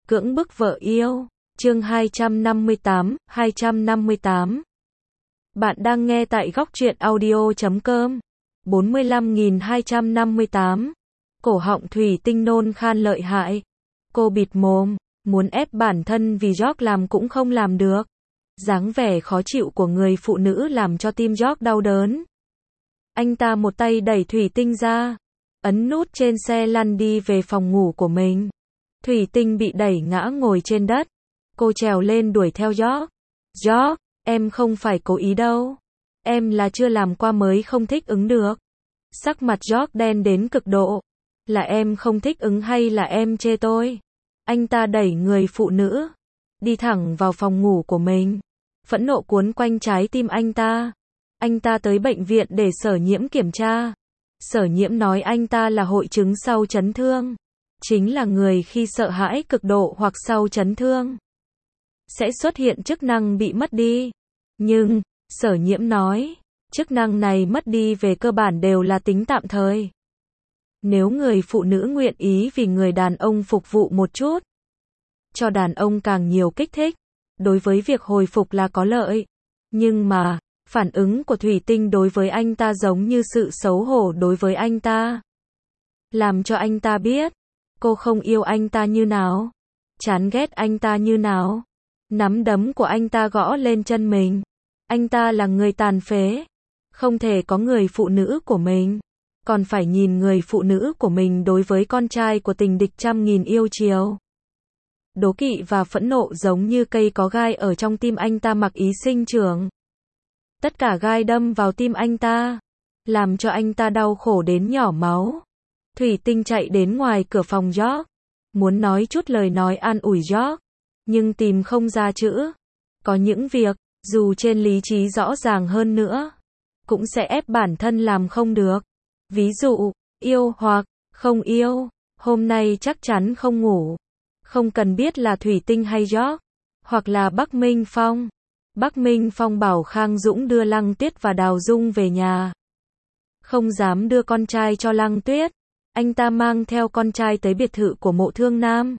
Cưỡng bức vợ yêu. Chương 258. Bạn đang nghe tại góc truyện audio.com. 45.258. Cổ họng thủy tinh nôn khan lợi hại. Cô bịt mồm, muốn ép bản thân vì George làm cũng không làm được. Dáng vẻ khó chịu của người phụ nữ làm cho tim George đau đớn. Anh ta một tay đẩy thủy tinh ra, ấn nút trên xe lăn đi về phòng ngủ của mình. Thủy tinh bị đẩy ngã ngồi trên đất. Cô trèo lên đuổi theo George. George, em không phải cố ý đâu. Em là chưa làm qua mới không thích ứng được. Sắc mặt George đen đến cực độ. Là em không thích ứng hay là em chê tôi? Anh ta đẩy người phụ nữ, đi thẳng vào phòng ngủ của mình. Phẫn nộ cuốn quanh trái tim anh ta. Anh ta tới bệnh viện để Sở Nhiễm kiểm tra. Sở Nhiễm nói anh ta là hội chứng sau chấn thương. Chính là người khi sợ hãi cực độ hoặc sau chấn thương sẽ xuất hiện chức năng bị mất đi. Nhưng, Sở Nhiễm nói, chức năng này mất đi về cơ bản đều là tính tạm thời. Nếu người phụ nữ nguyện ý vì người đàn ông phục vụ một chút, cho đàn ông càng nhiều kích thích, đối với việc hồi phục là có lợi. Nhưng mà, phản ứng của thủy tinh đối với anh ta giống như sự xấu hổ đối với anh ta. Làm cho anh ta biết, cô không yêu anh ta như nào, chán ghét anh ta như nào. Nắm đấm của anh ta gõ lên chân mình. Anh ta là người tàn phế, không thể có người phụ nữ của mình, còn phải nhìn người phụ nữ của mình đối với con trai của tình địch trăm nghìn yêu chiều. Đố kỵ và phẫn nộ giống như cây có gai ở trong tim anh ta mặc ý sinh trưởng. Tất cả gai đâm vào tim anh ta, làm cho anh ta đau khổ đến nhỏ máu. Thủy tinh chạy đến ngoài cửa phòng George, muốn nói chút lời nói an ủi George, nhưng tìm không ra chữ. Có những việc, dù trên lý trí rõ ràng hơn nữa, cũng sẽ ép bản thân làm không được. Ví dụ, yêu hoặc không yêu, hôm nay chắc chắn không ngủ. Không cần biết là thủy tinh hay George, hoặc là Bắc Minh Phong. Bắc Minh Phong bảo Khang Dũng đưa Lăng Tuyết và Đào Dung về nhà. Không dám đưa con trai cho Lăng Tuyết. Anh ta mang theo con trai tới biệt thự của Mộ Thương Nam.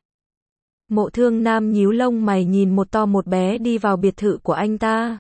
Mộ Thương Nam nhíu lông mày nhìn một to một bé đi vào biệt thự của anh ta.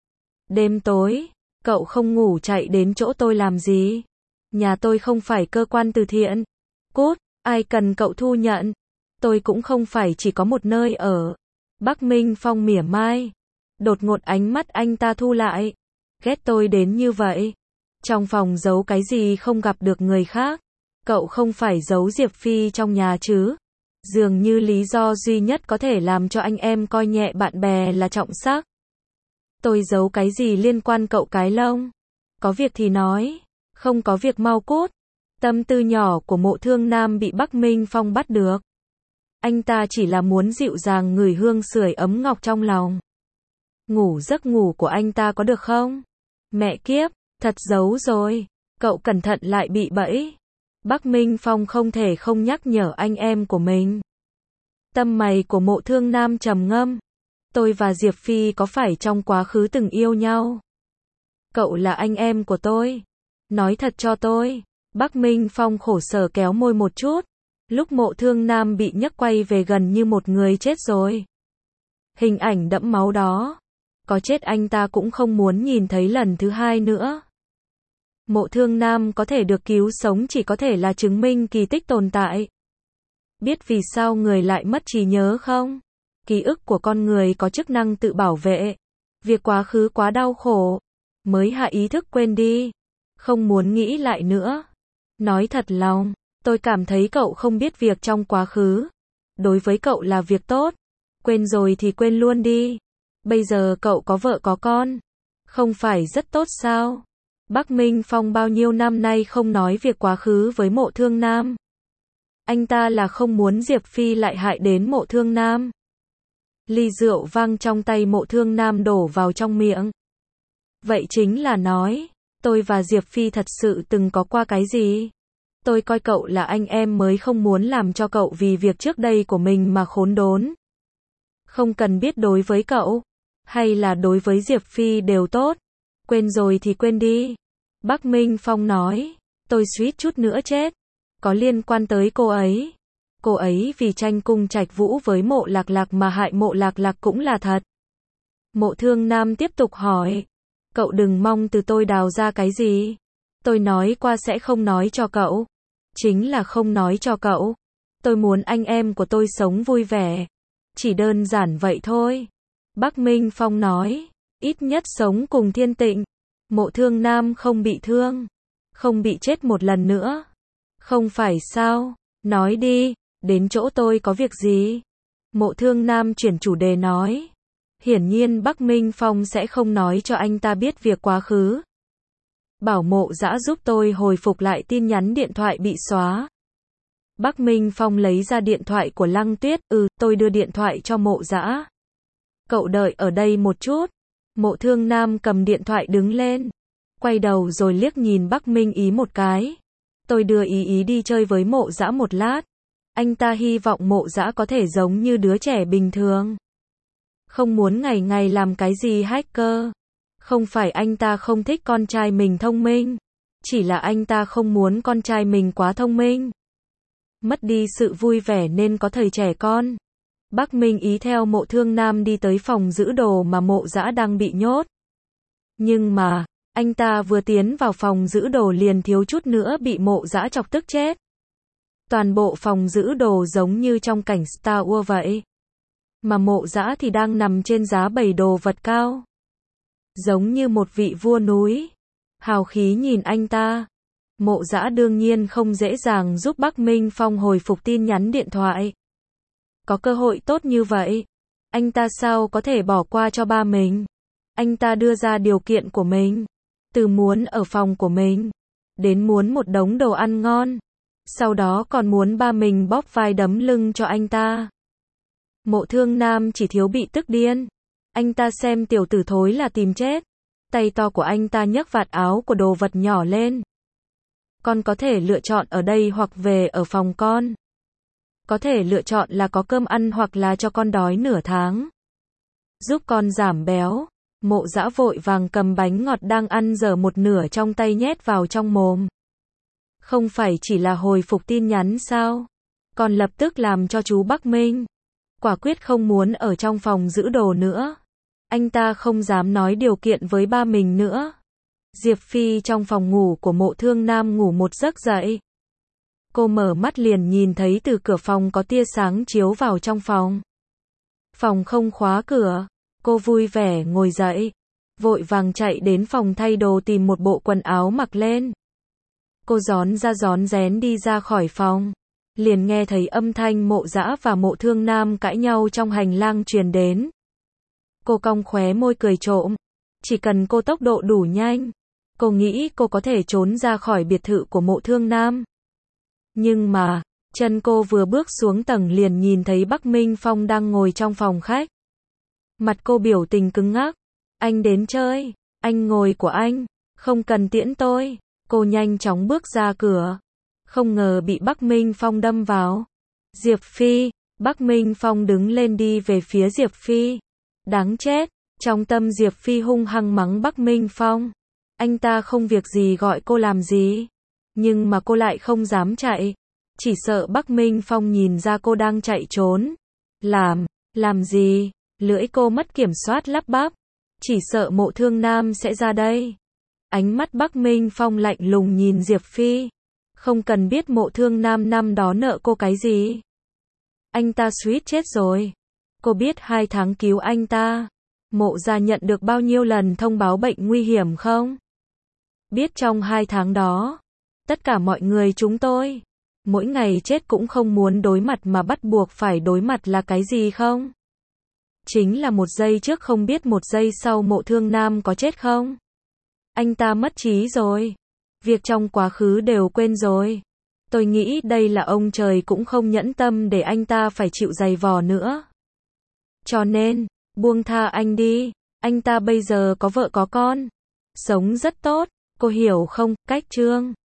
Đêm tối, cậu không ngủ chạy đến chỗ tôi làm gì? Nhà tôi không phải cơ quan từ thiện. Cút, ai cần cậu thu nhận? Tôi cũng không phải chỉ có một nơi ở. Bắc Minh Phong mỉa mai. Đột ngột ánh mắt anh ta thu lại. Ghét tôi đến như vậy. Trong phòng giấu cái gì không gặp được người khác? Cậu không phải giấu Diệp Phi trong nhà chứ? Dường như lý do duy nhất có thể làm cho anh em coi nhẹ bạn bè là trọng sắc. Tôi giấu cái gì liên quan cậu cái lông? Có việc thì nói, không có việc mau cút. Tâm tư nhỏ của Mộ Thương Nam bị Bắc Minh Phong bắt được. Anh ta chỉ là muốn dịu dàng ngửi hương sưởi ấm ngọc trong lòng. Ngủ giấc ngủ của anh ta có được không? Mẹ kiếp, thật giấu rồi. Cậu cẩn thận lại bị bẫy. Bắc Minh Phong không thể không nhắc nhở anh em của mình. Tâm mày của Mộ Thương Nam trầm ngâm. Tôi và Diệp Phi có phải trong quá khứ từng yêu nhau? Cậu là anh em của tôi. Nói thật cho tôi. Bắc Minh Phong khổ sở kéo môi một chút. Lúc Mộ Thương Nam bị nhấc quay về gần như một người chết rồi. Hình ảnh đẫm máu đó. Có chết anh ta cũng không muốn nhìn thấy lần thứ hai nữa. Mộ Thương Nam có thể được cứu sống chỉ có thể là chứng minh kỳ tích tồn tại. Biết vì sao người lại mất trí nhớ không? Ký ức của con người có chức năng tự bảo vệ. Việc quá khứ quá đau khổ, mới hạ ý thức quên đi. Không muốn nghĩ lại nữa. Nói thật lòng, tôi cảm thấy cậu không biết việc trong quá khứ. Đối với cậu là việc tốt. Quên rồi thì quên luôn đi. Bây giờ cậu có vợ có con. Không phải rất tốt sao? Bắc Minh Phong bao nhiêu năm nay không nói việc quá khứ với Mộ Thương Nam. Anh ta là không muốn Diệp Phi lại hại đến Mộ Thương Nam. Ly rượu vang trong tay Mộ Thương Nam đổ vào trong miệng. Vậy chính là nói, tôi và Diệp Phi thật sự từng có qua cái gì? Tôi coi cậu là anh em mới không muốn làm cho cậu vì việc trước đây của mình mà khốn đốn. Không cần biết đối với cậu, hay là đối với Diệp Phi đều tốt. Quên rồi thì quên đi. Bắc Minh Phong nói, tôi suýt chút nữa chết. Có liên quan tới cô ấy. Cô ấy vì tranh cung trạch vũ với Mộ Lạc Lạc mà hại Mộ Lạc Lạc cũng là thật. Mộ Thương Nam tiếp tục hỏi. Cậu đừng mong từ tôi đào ra cái gì. Tôi nói qua sẽ không nói cho cậu. Chính là không nói cho cậu. Tôi muốn anh em của tôi sống vui vẻ. Chỉ đơn giản vậy thôi. Bắc Minh Phong nói. Ít nhất sống cùng Thiên Tịnh. Mộ Thương Nam không bị thương. Không bị chết một lần nữa. Không phải sao? Nói đi, đến chỗ tôi có việc gì? Mộ Thương Nam chuyển chủ đề nói. Hiển nhiên Bắc Minh Phong sẽ không nói cho anh ta biết việc quá khứ. Bảo Mộ Dã giúp tôi hồi phục lại tin nhắn điện thoại bị xóa. Bắc Minh Phong lấy ra điện thoại của Lăng Tuyết. Tôi đưa điện thoại cho Mộ Dã. Cậu đợi ở đây một chút. Mộ Thương Nam cầm điện thoại đứng lên. Quay đầu rồi liếc nhìn Bắc Minh Ý một cái. Tôi đưa Ý đi chơi với Mộ Dã một lát. Anh ta hy vọng Mộ Dã có thể giống như đứa trẻ bình thường. Không muốn ngày ngày làm cái gì hacker. Không phải anh ta không thích con trai mình thông minh. Chỉ là anh ta không muốn con trai mình quá thông minh. Mất đi sự vui vẻ nên có thời trẻ con. Bắc Minh Ý theo Mộ Thương Nam đi tới phòng giữ đồ mà Mộ Dã đang bị nhốt. Nhưng mà, anh ta vừa tiến vào phòng giữ đồ liền thiếu chút nữa bị Mộ Dã chọc tức chết. Toàn bộ phòng giữ đồ giống như trong cảnh Star Wars vậy. Mà Mộ Dã thì đang nằm trên giá bày đồ vật cao. Giống như một vị vua núi. Hào khí nhìn anh ta. Mộ Dã đương nhiên không dễ dàng giúp Bắc Minh Phong hồi phục tin nhắn điện thoại. Có cơ hội tốt như vậy. Anh ta sao có thể bỏ qua cho ba mình. Anh ta đưa ra điều kiện của mình. Từ muốn ở phòng của mình. Đến muốn một đống đồ ăn ngon. Sau đó còn muốn ba mình bóp vai đấm lưng cho anh ta. Mộ Thương Nam chỉ thiếu bị tức điên. Anh ta xem tiểu tử thối là tìm chết. Tay to của anh ta nhấc vạt áo của đồ vật nhỏ lên. Con có thể lựa chọn ở đây hoặc về ở phòng con. Có thể lựa chọn là có cơm ăn hoặc là cho con đói nửa tháng. Giúp con giảm béo. Mộ Dã vội vàng cầm bánh ngọt đang ăn dở một nửa trong tay nhét vào trong mồm. Không phải chỉ là hồi phục tin nhắn sao? Còn lập tức làm cho chú Bắc Minh. Quả quyết không muốn ở trong phòng giữ đồ nữa. Anh ta không dám nói điều kiện với ba mình nữa. Diệp Phi trong phòng ngủ của Mộ Thương Nam ngủ một giấc dậy. Cô mở mắt liền nhìn thấy từ cửa phòng có tia sáng chiếu vào trong phòng. Phòng không khóa cửa. Cô vui vẻ ngồi dậy. Vội vàng chạy đến phòng thay đồ tìm một bộ quần áo mặc lên. Cô rón ra rón rén đi ra khỏi phòng. Liền nghe thấy âm thanh Mộ Dã và Mộ Thương Nam cãi nhau trong hành lang truyền đến. Cô cong khóe môi cười trộm. Chỉ cần cô tốc độ đủ nhanh. Cô nghĩ cô có thể trốn ra khỏi biệt thự của Mộ Thương Nam. Nhưng mà, chân cô vừa bước xuống tầng liền nhìn thấy Bắc Minh Phong đang ngồi trong phòng khách. Mặt cô biểu tình cứng ngắc. Anh đến chơi. Anh ngồi của anh. Không cần tiễn tôi. Cô nhanh chóng bước ra cửa. Không ngờ bị Bắc Minh Phong đâm vào. Diệp Phi. Bắc Minh Phong đứng lên đi về phía Diệp Phi. Đáng chết. Trong tâm Diệp Phi hung hăng mắng Bắc Minh Phong. Anh ta không việc gì gọi cô làm gì. Nhưng mà cô lại không dám chạy. Chỉ sợ Bắc Minh Phong nhìn ra cô đang chạy trốn. Làm gì? Lưỡi cô mất kiểm soát lắp bắp. Chỉ sợ Mộ Thương Nam sẽ ra đây. Ánh mắt Bắc Minh Phong lạnh lùng nhìn Diệp Phi. Không cần biết Mộ Thương Nam năm đó nợ cô cái gì. Anh ta suýt chết rồi. Cô biết 2 tháng cứu anh ta. Mộ gia nhận được bao nhiêu lần thông báo bệnh nguy hiểm không? Biết trong 2 tháng đó. Tất cả mọi người chúng tôi. Mỗi ngày chết cũng không muốn đối mặt mà bắt buộc phải đối mặt là cái gì không? Chính là 1 giây trước không biết 1 giây sau Mộ Thương Nam có chết không? Anh ta mất trí rồi. Việc trong quá khứ đều quên rồi. Tôi nghĩ đây là ông trời cũng không nhẫn tâm để anh ta phải chịu dày vò nữa. Cho nên, buông tha anh đi. Anh ta bây giờ có vợ có con. Sống rất tốt. Cô hiểu không? Cách Trương